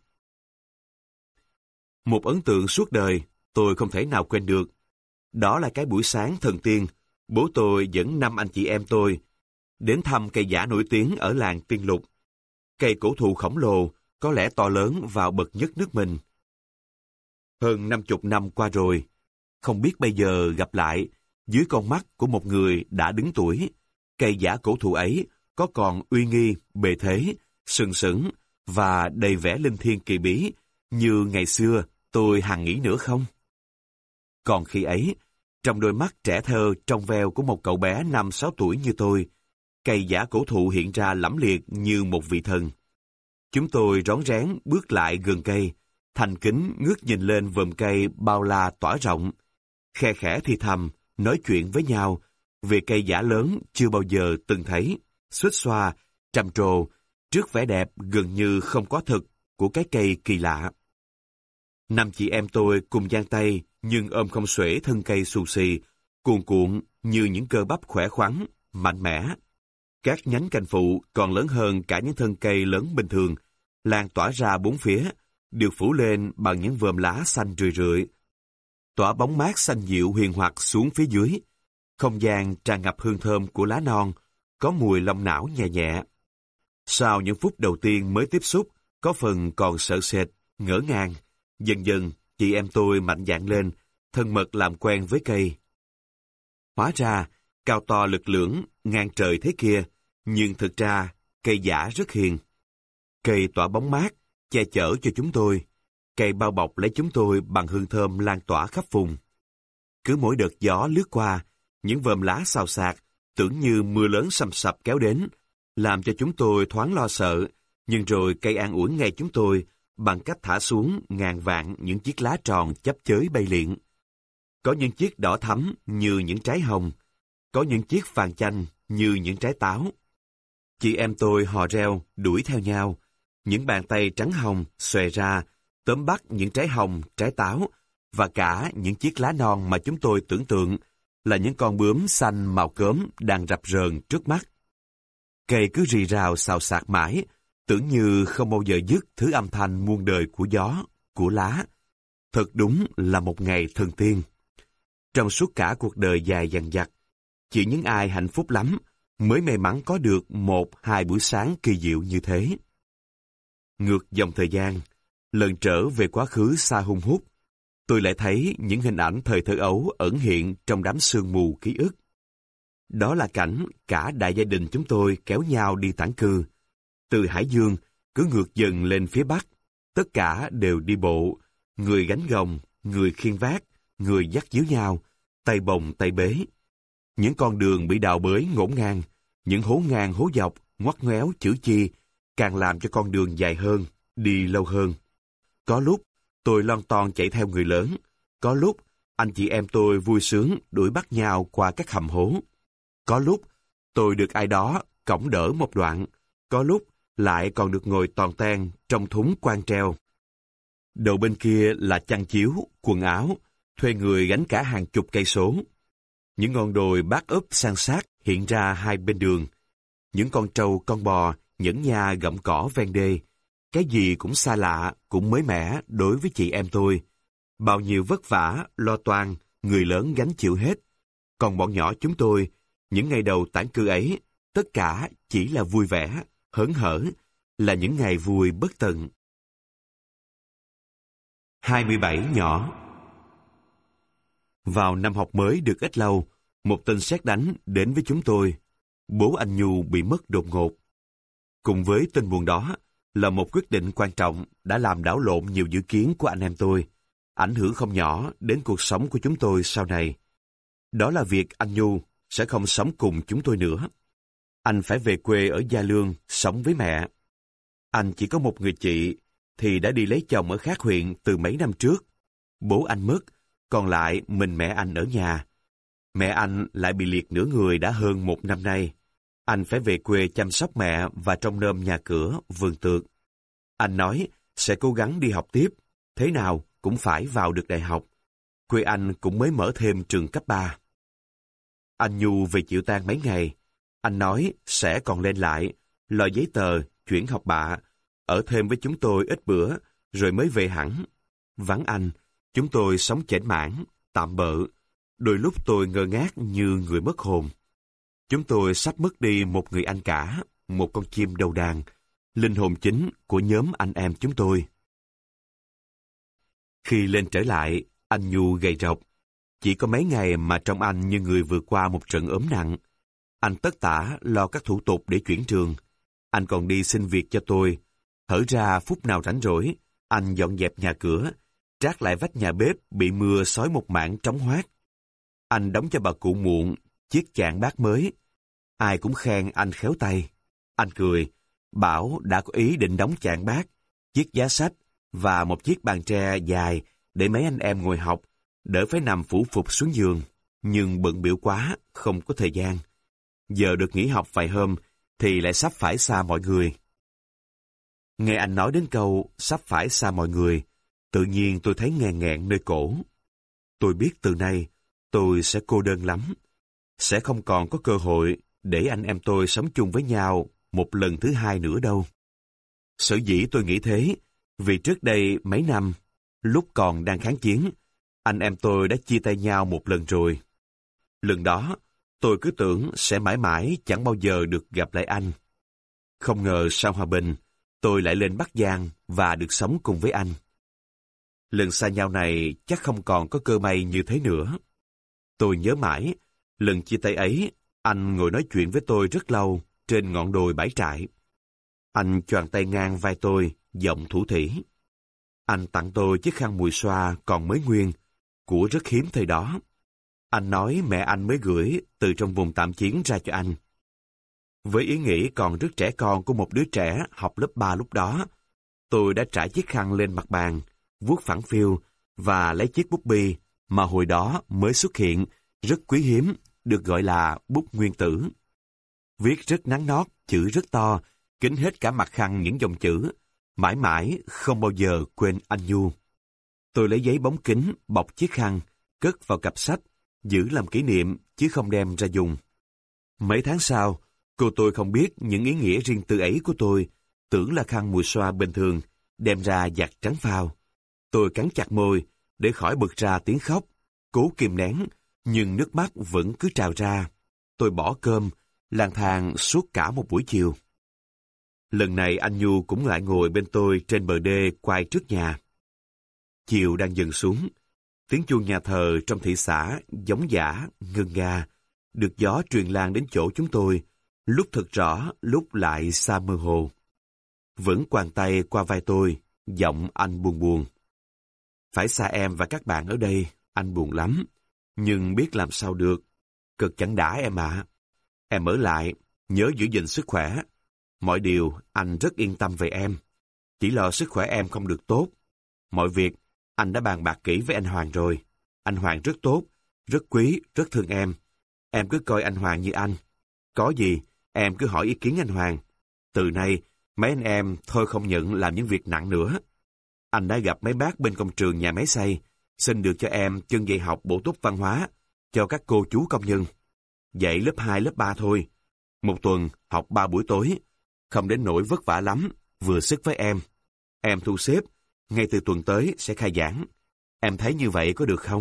Một ấn tượng suốt đời tôi không thể nào quên được. Đó là cái buổi sáng thần tiên, bố tôi dẫn 5 anh chị em tôi đến thăm cây giả nổi tiếng ở làng Tiên Lục. Cây cổ thụ khổng lồ, có lẽ to lớn và bậc nhất nước mình. Hơn 50 năm qua rồi, không biết bây giờ gặp lại, dưới con mắt của một người đã đứng tuổi, cây giả cổ thụ ấy có còn uy nghi, bề thế, sừng sững và đầy vẻ linh thiêng kỳ bí như ngày xưa tôi hằng nghĩ nữa không? Còn khi ấy, trong đôi mắt trẻ thơ trong veo của một cậu bé 5-6 tuổi như tôi, cây giả cổ thụ hiện ra lẫm liệt như một vị thần. Chúng tôi rón rén bước lại gần cây, thành kính ngước nhìn lên vòm cây bao la tỏa rộng, khe khẽ thì thầm, nói chuyện với nhau về cây giả lớn chưa bao giờ từng thấy, xuết xoa, trầm trồ, trước vẻ đẹp gần như không có thực của cái cây kỳ lạ. 5 chị em tôi cùng giang tay nhưng ôm không xuể thân cây xù xì, cuồn cuộn như những cơ bắp khỏe khoắn, mạnh mẽ. Các nhánh cành phụ còn lớn hơn cả những thân cây lớn bình thường, lan tỏa ra bốn phía, được phủ lên bằng những vòm lá xanh rười rượi. Tỏa bóng mát xanh dịu huyền hoặc xuống phía dưới. Không gian tràn ngập hương thơm của lá non, có mùi long não nhẹ nhẹ. Sau những phút đầu tiên mới tiếp xúc, có phần còn sợ sệt, ngỡ ngàng, dần dần chị em tôi mạnh dạn lên, thân mật làm quen với cây. Hóa ra, cao to lực lưỡng, ngang trời thế kia, nhưng thực ra cây giả rất hiền. Cây tỏa bóng mát, che chở cho chúng tôi. Cây bao bọc lấy chúng tôi bằng hương thơm lan tỏa khắp vùng. Cứ mỗi đợt gió lướt qua, những vòm lá xào xạc, tưởng như mưa lớn sầm sập kéo đến, làm cho chúng tôi thoáng lo sợ, nhưng rồi cây an ủi ngay chúng tôi bằng cách thả xuống ngàn vạn những chiếc lá tròn chắp chới bay liệng. Có những chiếc đỏ thắm như những trái hồng, có những chiếc vàng chanh như những trái táo. Chị em tôi hò reo, đuổi theo nhau, những bàn tay trắng hồng xòe ra, tóm bắt những trái hồng, trái táo, và cả những chiếc lá non mà chúng tôi tưởng tượng là những con bướm xanh màu cớm đang rập rờn trước mắt. Cây cứ rì rào xào xạc mãi, tưởng như không bao giờ dứt thứ âm thanh muôn đời của gió, của lá. Thật đúng là một ngày thần tiên. Trong suốt cả cuộc đời dài dằng dặc, chỉ những ai hạnh phúc lắm mới may mắn có được 1-2 buổi sáng kỳ diệu như thế. Ngược dòng thời gian, lần trở về quá khứ xa hun hút, tôi lại thấy những hình ảnh thời thơ ấu ẩn hiện trong đám sương mù ký ức. Đó là cảnh cả đại gia đình chúng tôi kéo nhau đi tản cư. Từ Hải Dương, cứ ngược dần lên phía Bắc, tất cả đều đi bộ, người gánh gồng, người khiêng vác, người dắt díu nhau, tay bồng tay bế. Những con đường bị đào bới ngổn ngang, những hố ngang hố dọc, ngoắt ngoéo chữ chi, càng làm cho con đường dài hơn, đi lâu hơn. Có lúc, tôi lon ton chạy theo người lớn, có lúc, anh chị em tôi vui sướng đuổi bắt nhau qua các hầm hố. Có lúc, tôi được ai đó cõng đỡ một đoạn, có lúc lại còn được ngồi toàn ten trong thúng quan treo. Đầu bên kia là chăn chiếu, quần áo, thuê người gánh cả hàng chục cây số. Những ngọn đồi bát úp san sát hiện ra hai bên đường. Những con trâu, con bò, nhẫn nha gặm cỏ ven đê. Cái gì cũng xa lạ, cũng mới mẻ đối với chị em tôi. Bao nhiêu vất vả, lo toan, người lớn gánh chịu hết. Còn bọn nhỏ chúng tôi, những ngày đầu tản cư ấy, tất cả chỉ là vui vẻ, hớn hở, là những ngày vui bất tận. 27 nhỏ. Vào năm học mới được ít lâu, một tin sét đánh đến với chúng tôi. Bố anh Nhu bị mất đột ngột. Cùng với tin buồn đó là một quyết định quan trọng đã làm đảo lộn nhiều dự kiến của anh em tôi, ảnh hưởng không nhỏ đến cuộc sống của chúng tôi sau này. Đó là việc anh Nhu sẽ không sống cùng chúng tôi nữa. Anh phải về quê ở Gia Lương sống với mẹ. Anh chỉ có một người chị thì đã đi lấy chồng ở khác huyện từ mấy năm trước. Bố anh mất, còn lại mình mẹ anh ở nhà. Mẹ anh lại bị liệt nửa người đã hơn 1 năm nay. Anh phải về quê chăm sóc mẹ và trông nom nhà cửa, vườn tược. Anh nói sẽ cố gắng đi học tiếp, thế nào cũng phải vào được đại học. Quê anh cũng mới mở thêm trường cấp 3. Anh Nhu về chịu tang mấy ngày. Anh nói sẽ còn lên lại, lo giấy tờ, chuyển học bạ, ở thêm với chúng tôi ít bữa, rồi mới về hẳn. Vắng anh, chúng tôi sống chểnh mảng, tạm bợ. Đôi lúc tôi ngơ ngác như người mất hồn. Chúng tôi sắp mất đi một người anh cả, một con chim đầu đàn, linh hồn chính của nhóm anh em chúng tôi. Khi lên trở lại, anh Nhu gầy rộc. Chỉ có mấy ngày mà trông anh như người vừa qua một trận ốm nặng. Anh tất tả lo các thủ tục để chuyển trường. Anh còn đi xin việc cho tôi. Hở ra phút nào rảnh rỗi, anh dọn dẹp nhà cửa, trát lại vách nhà bếp bị mưa xói một mảng trống hoác. Anh đóng cho bà cụ Muộn chiếc chạn bát mới. Ai cũng khen anh khéo tay. Anh cười, bảo đã có ý định đóng chạn bát, chiếc giá sách và một chiếc bàn tre dài để mấy anh em ngồi học, đỡ phải nằm phủ phục xuống giường. Nhưng bận bịu quá, không có thời gian. Giờ được nghỉ học vài hôm, thì lại sắp phải xa mọi người. Nghe anh nói đến câu sắp phải xa mọi người, tự nhiên tôi thấy nghẹn nghẹn nơi cổ. Tôi biết từ nay, tôi sẽ cô đơn lắm. Sẽ không còn có cơ hội để anh em tôi sống chung với nhau một lần thứ hai nữa đâu. Sở dĩ tôi nghĩ thế, vì trước đây mấy năm, lúc còn đang kháng chiến, anh em tôi đã chia tay nhau một lần rồi. Lần đó, tôi cứ tưởng sẽ mãi mãi chẳng bao giờ được gặp lại anh. Không ngờ sau hòa bình, tôi lại lên Bắc Giang và được sống cùng với anh. Lần xa nhau này chắc không còn có cơ may như thế nữa. Tôi nhớ mãi, lần chia tay ấy, anh ngồi nói chuyện với tôi rất lâu trên ngọn đồi Bãi Trại. Anh choàng tay ngang vai tôi, giọng thủ thỉ. Anh tặng tôi chiếc khăn mùi xoa còn mới nguyên, của rất hiếm thời đó. Anh nói mẹ anh mới gửi từ trong vùng tạm chiến ra cho anh. Với ý nghĩ còn rất trẻ con của một đứa trẻ học lớp 3 lúc đó, tôi đã trải chiếc khăn lên mặt bàn, vuốt phẳng phiu và lấy chiếc bút bi mà hồi đó mới xuất hiện, rất quý hiếm, được gọi là bút nguyên tử. Viết rất nắn nót, chữ rất to, kín hết cả mặt khăn những dòng chữ, mãi mãi không bao giờ quên anh Nhu. Tôi lấy giấy bóng kính bọc chiếc khăn, cất vào cặp sách, giữ làm kỷ niệm chứ không đem ra dùng. Mấy tháng sau, cô tôi không biết những ý nghĩa riêng tư ấy của tôi, tưởng là khăn mùi xoa bình thường, đem ra giặt trắng phao. Tôi cắn chặt môi để khỏi bật ra tiếng khóc, cố kìm nén, nhưng nước mắt vẫn cứ trào ra. Tôi bỏ cơm, lang thang suốt cả một buổi chiều. Lần này anh Nhu cũng lại ngồi bên tôi trên bờ đê quay trước nhà. Chiều đang dần xuống, tiếng chuông nhà thờ trong thị xã giống dã, ngân nga, được gió truyền lan đến chỗ chúng tôi, lúc thật rõ, lúc lại xa mơ hồ. Vẫn quàng tay qua vai tôi, giọng anh buồn buồn. Phải xa em và các bạn ở đây, anh buồn lắm, nhưng biết làm sao được. Cực chẳng đã em ạ. Em ở lại, nhớ giữ gìn sức khỏe. Mọi điều anh rất yên tâm về em. Chỉ lo sức khỏe em không được tốt. Mọi việc anh đã bàn bạc kỹ với anh Hoàng rồi. Anh Hoàng rất tốt, rất quý, rất thương em. Em cứ coi anh Hoàng như anh. Có gì, em cứ hỏi ý kiến anh Hoàng. Từ nay, mấy anh em thôi không nhận làm những việc nặng nữa. Anh đã gặp mấy bác bên công trường nhà máy xây, xin được cho em chân dạy học bổ túc văn hóa cho các cô chú công nhân. Dạy lớp 2, lớp 3 thôi. Một tuần học 3 buổi tối, không đến nỗi vất vả lắm, vừa sức với em. Em thu xếp, ngay từ tuần tới sẽ khai giảng. Em thấy như vậy có được không?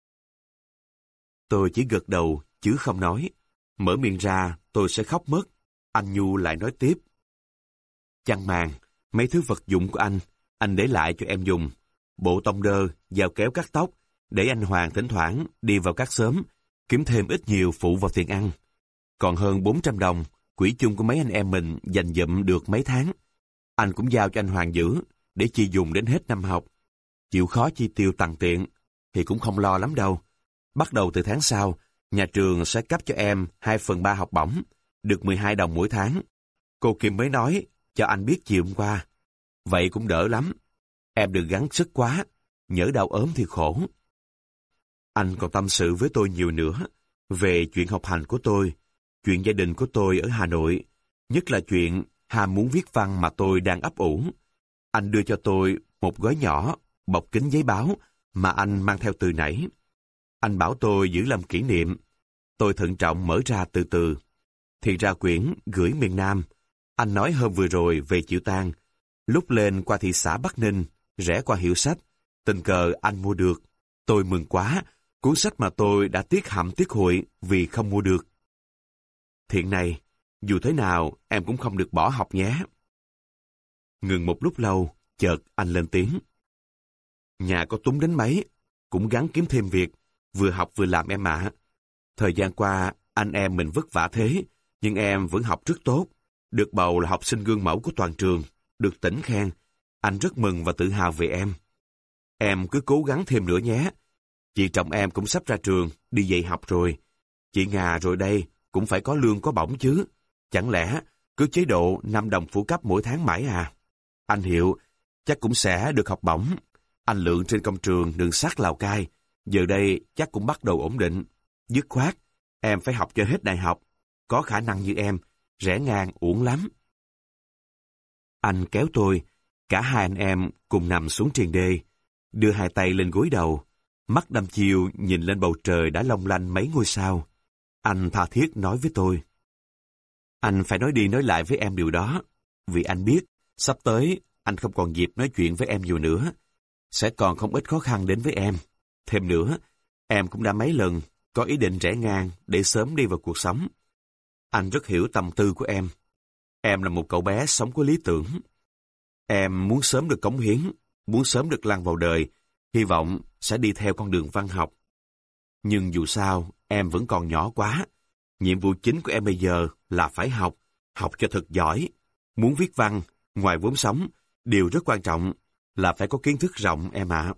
Tôi chỉ gật đầu, chứ không nói. Mở miệng ra, tôi sẽ khóc mất. Anh Nhu lại nói tiếp. Chăn màn, mấy thứ vật dụng của anh để lại cho em dùng. Bộ tông đơ, dao kéo cắt tóc, để anh Hoàng thỉnh thoảng đi vào các xóm, kiếm thêm ít nhiều phụ vào tiền ăn. Còn hơn 400 đồng, quỹ chung của mấy anh em mình dành dụm được mấy tháng. Anh cũng giao cho anh Hoàng giữ, để chi dùng đến hết năm học. Chịu khó chi tiêu tằn tiện, thì cũng không lo lắm đâu. Bắt đầu từ tháng sau, nhà trường sẽ cấp cho em 2/3 học bổng, được 12 đồng mỗi tháng. Cô Kim mới nói, cho anh biết chiều hôm qua. Vậy cũng đỡ lắm. Em đừng gắng sức quá, nhỡ đau ốm thì khổ. Anh còn tâm sự với tôi nhiều nữa, về chuyện học hành của tôi, chuyện gia đình của tôi ở Hà Nội, nhất là chuyện ham muốn viết văn mà tôi đang ấp ủ. Anh đưa cho tôi một gói nhỏ, bọc kín giấy báo mà anh mang theo từ nãy. Anh bảo tôi giữ làm kỷ niệm. Tôi thận trọng mở ra từ từ. Thì ra quyển gửi miền Nam. Anh nói hôm vừa rồi về Chịu Tang. Lúc lên qua thị xã Bắc Ninh, rẽ qua hiệu sách, tình cờ anh mua được. Tôi mừng quá, cuốn sách mà tôi đã tiếc hậm tiếc hội vì không mua được. Thiện này, dù thế nào em cũng không được bỏ học nhé. Ngừng một lúc lâu, chợt anh lên tiếng. Nhà có túng đến mấy, cũng gắng kiếm thêm việc, vừa học vừa làm em ạ. Thời gian qua, anh em mình vất vả thế, nhưng em vẫn học rất tốt. Được bầu là học sinh gương mẫu của toàn trường, được tỉnh khen. Anh rất mừng và tự hào về em. Em cứ cố gắng thêm nữa nhé. Chị chồng em cũng sắp ra trường, đi dạy học rồi. Chị Ngà rồi đây, cũng phải có lương có bổng chứ. Chẳng lẽ cứ chế độ 5 đồng phụ cấp mỗi tháng mãi à? Anh Hiệu chắc cũng sẽ được học bổng. Anh Lượng trên công trường đường sắt Lào Cai, giờ đây chắc cũng bắt đầu ổn định. Dứt khoát, em phải học cho hết đại học. Có khả năng như em, rẽ ngang uổng lắm. Anh kéo tôi, cả hai anh em cùng nằm xuống triền đê, đưa hai tay lên gối đầu, mắt đăm chiêu nhìn lên bầu trời đã long lanh mấy ngôi sao. Anh tha thiết nói với tôi. Anh phải nói đi nói lại với em điều đó, vì anh biết, sắp tới anh không còn dịp nói chuyện với em nhiều nữa. Sẽ còn không ít khó khăn đến với em. Thêm nữa, em cũng đã mấy lần có ý định rẽ ngang để sớm đi vào cuộc sống. Anh rất hiểu tâm tư của em. Em là một cậu bé sống có lý tưởng. Em muốn sớm được cống hiến, muốn sớm được lăn vào đời, hy vọng sẽ đi theo con đường văn học. Nhưng dù sao, em vẫn còn nhỏ quá. Nhiệm vụ chính của em bây giờ là phải học, học cho thật giỏi. Muốn viết văn, ngoài vốn sống, điều rất quan trọng là phải có kiến thức rộng em ạ.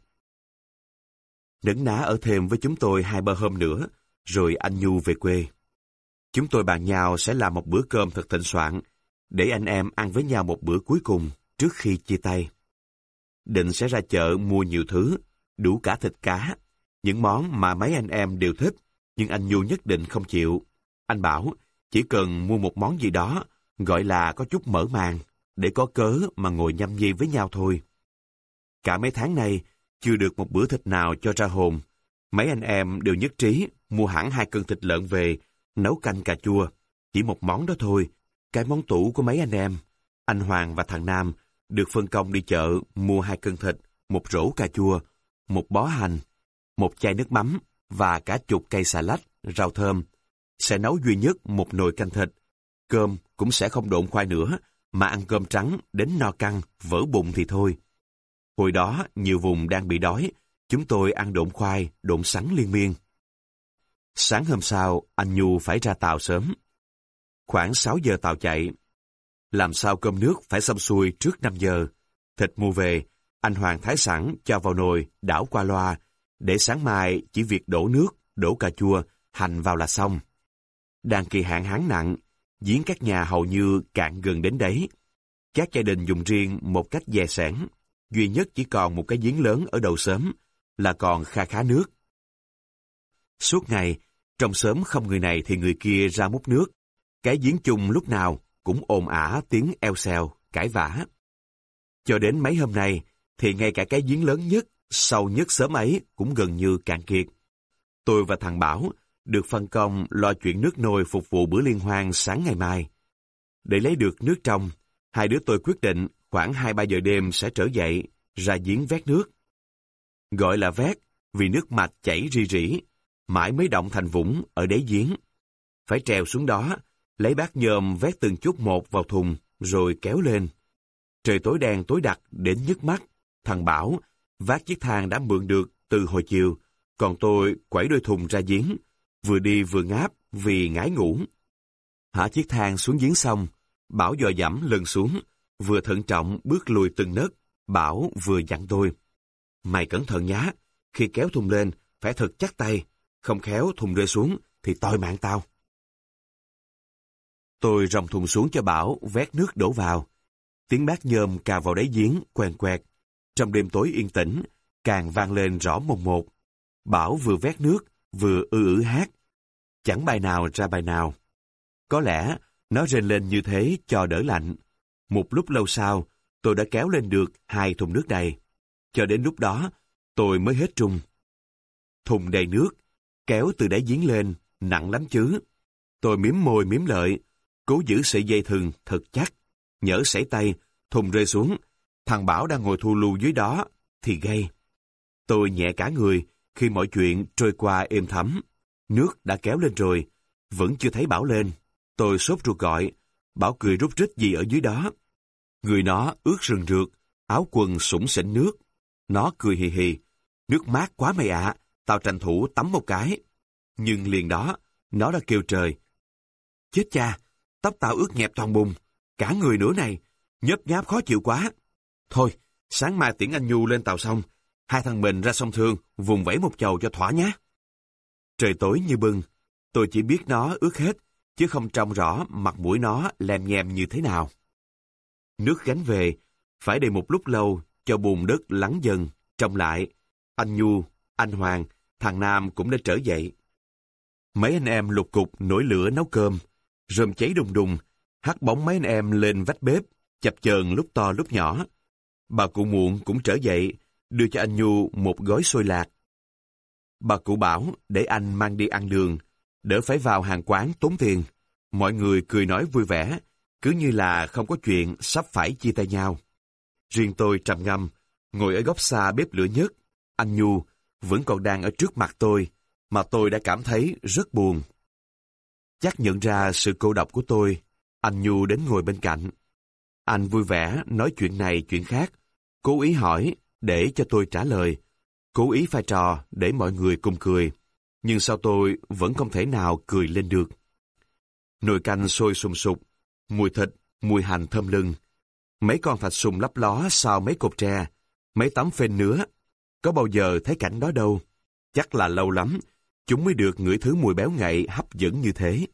Nấn ná ở thêm với chúng tôi 2-3 hôm nữa, rồi anh Nhu về quê. Chúng tôi bàn nhau sẽ làm một bữa cơm thật thịnh soạn, để anh em ăn với nhau một bữa cuối cùng trước khi chia tay. Định sẽ ra chợ mua nhiều thứ, đủ cả thịt cá, những món mà mấy anh em đều thích, nhưng anh Nhu nhất định không chịu. Anh bảo chỉ cần mua một món gì đó, gọi là có chút mở màn, để có cớ mà ngồi nhâm nhi với nhau thôi. Cả mấy tháng nay, chưa được một bữa thịt nào cho ra hồn. Mấy anh em đều nhất trí mua hẳn 2 cân thịt lợn về, nấu canh cà chua. Chỉ một món đó thôi, cái món tủ của mấy anh em. Anh Hoàng và thằng Nam được phân công đi chợ mua 2 cân thịt, một rổ cà chua, một bó hành, một chai nước mắm và cả chục cây xà lách, rau thơm. Sẽ nấu duy nhất một nồi canh thịt. Cơm cũng sẽ không độn khoai nữa, mà ăn cơm trắng đến no căng, vỡ bụng thì thôi. Hồi đó, nhiều vùng đang bị đói, chúng tôi ăn độn khoai, độn sắn liên miên. Sáng hôm sau, anh Nhu phải ra tàu sớm. Khoảng 6 giờ tàu chạy. Làm sao cơm nước phải xong xuôi trước 5 giờ. Thịt mua về, anh Hoàng thái sẵn cho vào nồi, đảo qua loa, để sáng mai chỉ việc đổ nước, đổ cà chua, hành vào là xong. Đang kỳ hạn hán nặng, giếng các nhà hầu như cạn gần đến đấy. Các gia đình dùng riêng một cách dè sẻn. Duy nhất chỉ còn một cái giếng lớn ở đầu xóm, là còn kha khá nước. Suốt ngày, trong xóm không người này thì người kia ra múc nước. Cái giếng chung lúc nào cũng ồn ả tiếng eo xèo, cãi vã. Cho đến mấy hôm nay, thì ngay cả cái giếng lớn nhất, sâu nhất xóm ấy cũng gần như cạn kiệt. Tôi và thằng Bảo được phân công lo chuyện nước nôi phục vụ bữa liên hoan sáng ngày mai. Để lấy được nước trong, hai đứa tôi quyết định khoảng 2-3 giờ đêm sẽ trở dậy, ra giếng vét nước. Gọi là vét vì nước mạch chảy ri rỉ, mãi mới động thành vũng ở đáy giếng. Phải trèo xuống đó, lấy bát nhôm vét từng chút một vào thùng, rồi kéo lên. Trời tối đen tối đặc đến nhức mắt. Thằng Bảo vác chiếc thang đã mượn được từ hồi chiều, còn tôi quẩy đôi thùng ra giếng, vừa đi vừa ngáp vì ngái ngủ. Hạ chiếc thang xuống giếng xong, Bảo dò dẫm lần xuống, vừa thận trọng bước lùi từng nấc. Bảo vừa dặn tôi: "Mày cẩn thận nhá, khi kéo thùng lên phải thật chắc tay, không khéo thùng rơi xuống thì toi mạng tao." Tôi ròng thùng xuống cho Bảo vét nước đổ vào. Tiếng bát nhôm cào vào đáy giếng quèn quẹt. Trong đêm tối yên tĩnh, càng vang lên rõ mồn một. Bảo vừa vét nước, vừa hát. Chẳng bài nào ra bài nào. Có lẽ nó rên lên như thế cho đỡ lạnh. Một lúc lâu sau, tôi đã kéo lên được 2 thùng nước đầy. Cho đến lúc đó, tôi mới hết trung. Thùng đầy nước, kéo từ đáy giếng lên, nặng lắm chứ. Tôi miếm môi miếm lợi, cố giữ sợi dây thừng thật chắc. Nhỡ sảy tay, thùng rơi xuống, thằng Bảo đang ngồi thu lưu dưới đó, thì gây. Tôi nhẹ cả người khi mọi chuyện trôi qua êm thấm. Nước đã kéo lên rồi, vẫn chưa thấy Bảo lên. Tôi sốt ruột gọi, Bảo cười rút rít gì ở dưới đó. Người nó ướt rừng rượt, áo quần sũng xỉn nước. Nó cười hì hì: "Nước mát quá mày ạ, tao tranh thủ tắm một cái." Nhưng liền đó, nó đã kêu trời: "Chết cha, tóc tao ướt nhẹp toàn bùn, cả người nữa này, nhớp nháp khó chịu quá. Thôi, sáng mai tiễn anh Nhu lên tàu xong, hai thằng mình ra sông Thương, vùng vẫy một chầu cho thỏa nhé." Trời tối như bưng, tôi chỉ biết nó ướt hết, chứ không trông rõ mặt mũi nó lem nhem như thế nào. Nước gánh về, phải để một lúc lâu cho bùn đất lắng dần, trông lại. Anh Nhu, anh Hoàng, thằng Nam cũng đã trở dậy. Mấy anh em lục cục nổi lửa nấu cơm, rơm cháy đùng đùng, hắt bóng mấy anh em lên vách bếp, chập chờn lúc to lúc nhỏ. Bà cụ Muộn cũng trở dậy, đưa cho anh Nhu một gói xôi lạc. Bà cụ bảo để anh mang đi ăn đường, đỡ phải vào hàng quán tốn tiền. Mọi người cười nói vui vẻ, cứ như là không có chuyện sắp phải chia tay nhau. Riêng tôi trầm ngâm, ngồi ở góc xa bếp lửa nhất. Anh Nhu vẫn còn đang ở trước mặt tôi, mà tôi đã cảm thấy rất buồn. Chắc nhận ra sự cô độc của tôi, Anh Nhu đến ngồi bên cạnh. Anh vui vẻ nói chuyện này chuyện khác, cố ý hỏi để cho tôi trả lời, cố ý pha trò để mọi người cùng cười. Nhưng sao tôi vẫn không thể nào cười lên được. Nồi canh sôi sùng sục, mùi thịt, mùi hành thơm lừng. Mấy con thạch sùng lấp ló sau mấy cột tre, mấy tấm phên nứa. Có bao giờ thấy cảnh đó đâu. Chắc là lâu lắm, chúng mới được ngửi thứ mùi béo ngậy hấp dẫn như thế.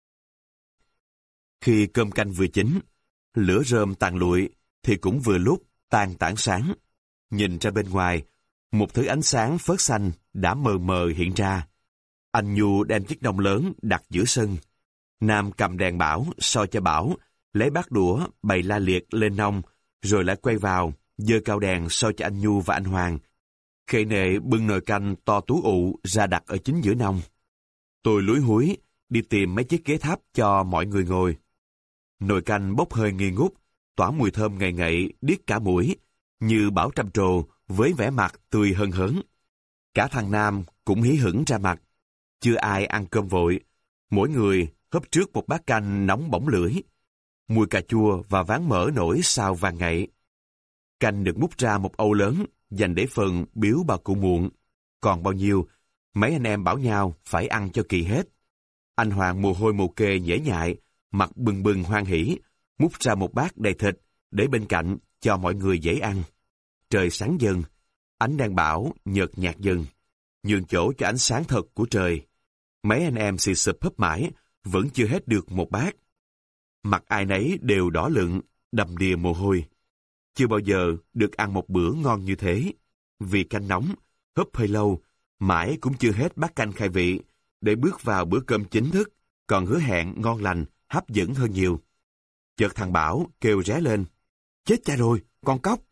Khi cơm canh vừa chín, lửa rơm tàn lụi, thì cũng vừa lúc tan tảng sáng. Nhìn ra bên ngoài, một thứ ánh sáng phớt xanh đã mờ mờ hiện ra. Anh Nhu đem chiếc nông lớn đặt giữa sân. Nam cầm đèn bảo, soi cho bảo, lấy bát đũa, bày la liệt lên nông, rồi lại quay vào, giơ cao đèn soi cho anh Nhu và anh Hoàng. Khệ nệ bưng nồi canh to tú ụ ra đặt ở chính giữa nông. Tôi lúi húi, đi tìm mấy chiếc ghế tháp cho mọi người ngồi. Nồi canh bốc hơi nghi ngút, tỏa mùi thơm ngậy ngậy, điếc cả mũi, như bảo trầm trồ với vẻ mặt tươi hân hớn. Cả thằng Nam cũng hí hửng ra mặt. Chưa ai ăn cơm vội, mỗi người húp trước một bát canh nóng bỏng lưỡi. Mùi cà chua và ván mỡ nổi sao vàng ngậy. Canh được múc ra một âu lớn, dành để phần biếu bà cụ muộn. Còn bao nhiêu, mấy anh em bảo nhau phải ăn cho kỳ hết. Anh Hoàng mồ hôi mồ kê nhễ nhại, mặt bừng bừng hoan hỉ, múc ra một bát đầy thịt, để bên cạnh cho mọi người dễ ăn. Trời sáng dần, ánh đèn bảo nhợt nhạt dần, nhường chỗ cho ánh sáng thật của trời. Mấy anh em xì xụp húp mãi, vẫn chưa hết được một bát. Mặt ai nấy đều đỏ lựng, đầm đìa mồ hôi. Chưa bao giờ được ăn một bữa ngon như thế. Vì canh nóng, húp hơi lâu, mãi cũng chưa hết bát canh khai vị, để bước vào bữa cơm chính thức, còn hứa hẹn ngon lành, hấp dẫn hơn nhiều. Chợt thằng Bảo kêu ré lên. Chết cha rồi, con cóc!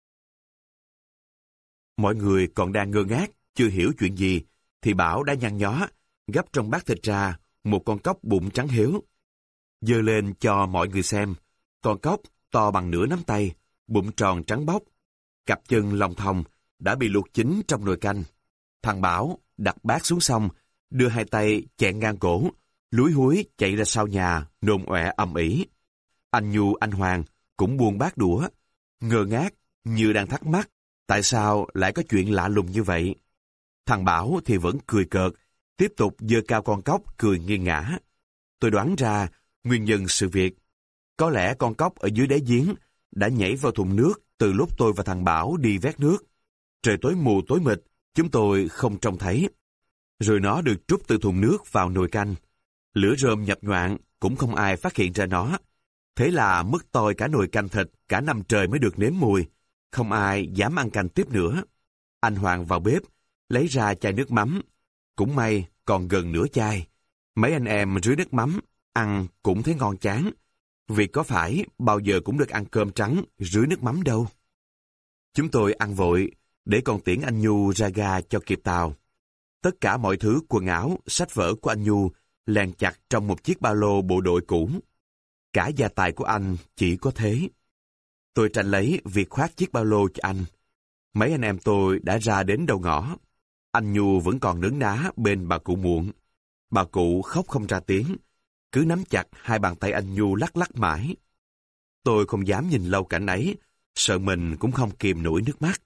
Mọi người còn đang ngơ ngác, chưa hiểu chuyện gì, thì Bảo đã nhăn nhó, gắp trong bát thịt ra một con cóc bụng trắng héo. Giơ lên cho mọi người xem, con cóc to bằng nửa nắm tay, bụng tròn trắng bóc, cặp chân lòng thòng, đã bị luộc chín trong nồi canh. Thằng Bảo đặt bát xuống xong, đưa hai tay chẹn ngang cổ, lúi húi chạy ra sau nhà, nôn ọe ầm ĩ. Anh Nhu, anh Hoàng cũng buông bát đũa, ngơ ngác như đang thắc mắc tại sao lại có chuyện lạ lùng như vậy. Thằng Bảo thì vẫn cười cợt, tiếp tục giơ cao con cóc cười nghiêng ngã. Tôi đoán ra nguyên nhân sự việc. Có lẽ con cóc ở dưới đáy giếng đã nhảy vào thùng nước từ lúc tôi và thằng Bảo đi vét nước. Trời tối mù tối mịt, chúng tôi không trông thấy. Rồi nó được trút từ thùng nước vào nồi canh. Lửa rơm nhập nhoạng, cũng không ai phát hiện ra nó. Thế là mất toi cả nồi canh thịt, cả năm trời mới được nếm mùi. Không ai dám ăn canh tiếp nữa. Anh Hoàng vào bếp, lấy ra chai nước mắm. Cũng may còn gần nửa chai. Mấy anh em rưới nước mắm, ăn cũng thấy ngon chán. Vì có phải bao giờ cũng được ăn cơm trắng rưới nước mắm đâu. Chúng tôi ăn vội, để còn tiễn anh Nhu ra ga cho kịp tàu. Tất cả mọi thứ quần áo, sách vở của anh Nhu lèn chặt trong một chiếc ba lô bộ đội cũ. Cả gia tài của anh chỉ có thế. Tôi tranh lấy việc khoác chiếc ba lô cho anh. Mấy anh em tôi đã ra đến đầu ngõ. Anh Nhu vẫn còn nấn ná bên bà cụ muộn. Bà cụ khóc không ra tiếng, cứ nắm chặt hai bàn tay anh Nhu lắc lắc mãi. Tôi không dám nhìn lâu cảnh ấy, sợ mình cũng không kìm nổi nước mắt.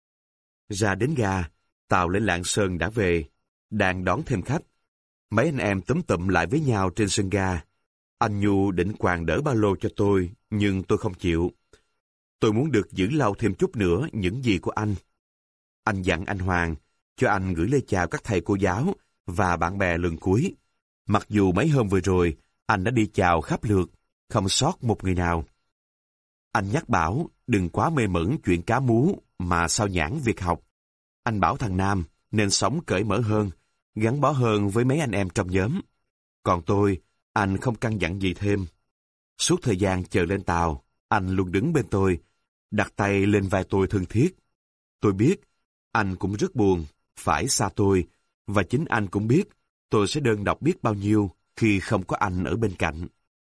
Ra đến ga, tàu lên Lạng Sơn đã về, đang đón thêm khách. Mấy anh em túm tụm lại với nhau trên sân ga. Anh Nhu định quàng đỡ ba lô cho tôi, nhưng tôi không chịu. Tôi muốn được giữ lâu thêm chút nữa những gì của anh. Anh dặn anh Hoàng, cho anh gửi lời chào các thầy cô giáo và bạn bè lần cuối. Mặc dù mấy hôm vừa rồi, anh đã đi chào khắp lượt, không sót một người nào. Anh nhắc Bảo đừng quá mê mẩn chuyện cá mú mà sao nhãng việc học. Anh bảo thằng Nam nên sống cởi mở hơn, gắn bó hơn với mấy anh em trong nhóm. Còn tôi, anh không căn dặn gì thêm. Suốt thời gian chờ lên tàu, anh luôn đứng bên tôi, đặt tay lên vai tôi thân thiết. Tôi biết, anh cũng rất buồn, phải xa tôi, và chính anh cũng biết, tôi sẽ đơn độc biết bao nhiêu khi không có anh ở bên cạnh.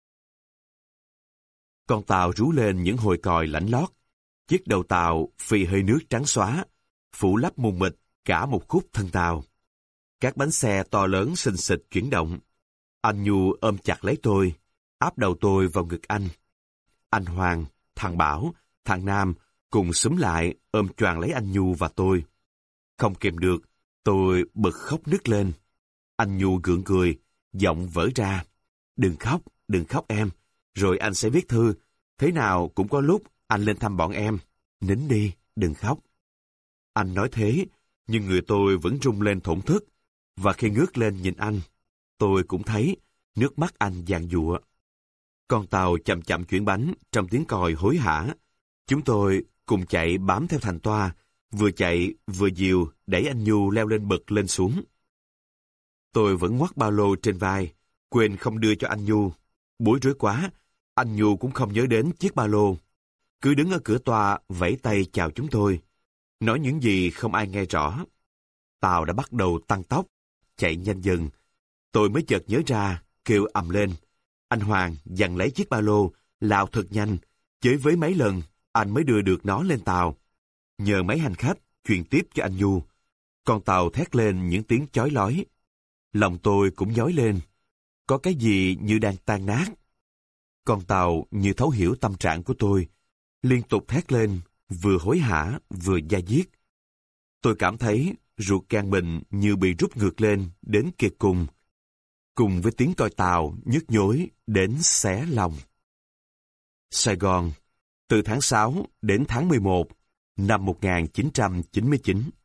Con tàu rú lên những hồi còi lãnh lót. Chiếc đầu tàu phì hơi nước trắng xóa, phủ lấp mù mịt cả một khúc thân tàu. Các bánh xe to lớn xình xịch chuyển động. Anh Nhu ôm chặt lấy tôi. áp đầu tôi vào ngực anh. Anh Hoàng, thằng Bảo, thằng Nam cùng xúm lại ôm choàng lấy anh Nhu và tôi. Không kìm được, tôi bật khóc nức lên. Anh Nhu gượng cười, giọng vỡ ra. Đừng khóc em, rồi anh sẽ viết thư. Thế nào cũng có lúc anh lên thăm bọn em. Nín đi, đừng khóc. Anh nói thế, nhưng người tôi vẫn rung lên thổn thức. Và khi ngước lên nhìn anh, tôi cũng thấy nước mắt anh giàn giụa. Con tàu chậm chậm chuyển bánh trong tiếng còi hối hả. Chúng tôi cùng chạy bám theo thành toa, vừa chạy vừa dìu đẩy anh Nhu leo lên bậc lên xuống. Tôi vẫn ngoắt ba lô trên vai, quên không đưa cho anh Nhu. Bối rối quá, anh Nhu cũng không nhớ đến chiếc ba lô. Cứ đứng ở cửa toa vẫy tay chào chúng tôi, nói những gì không ai nghe rõ. Tàu đã bắt đầu tăng tốc, chạy nhanh dần. Tôi mới chợt nhớ ra, kêu ầm lên. Anh Hoàng giằng lấy chiếc ba lô, lao thật nhanh, chới với mấy lần, anh mới đưa được nó lên tàu. Nhờ mấy hành khách truyền tiếp cho anh Nhu. Con tàu thét lên những tiếng chói lói. Lòng tôi cũng nhói lên. Có cái gì như đang tan nát. Con tàu như thấu hiểu tâm trạng của tôi, liên tục thét lên, vừa hối hả, vừa da diết. Tôi cảm thấy ruột gan mình như bị rút ngược lên đến kiệt cùng. Cùng với tiếng còi tàu nhức nhối đến xé lòng. Sài Gòn, từ tháng 6 đến tháng 11 năm 1999.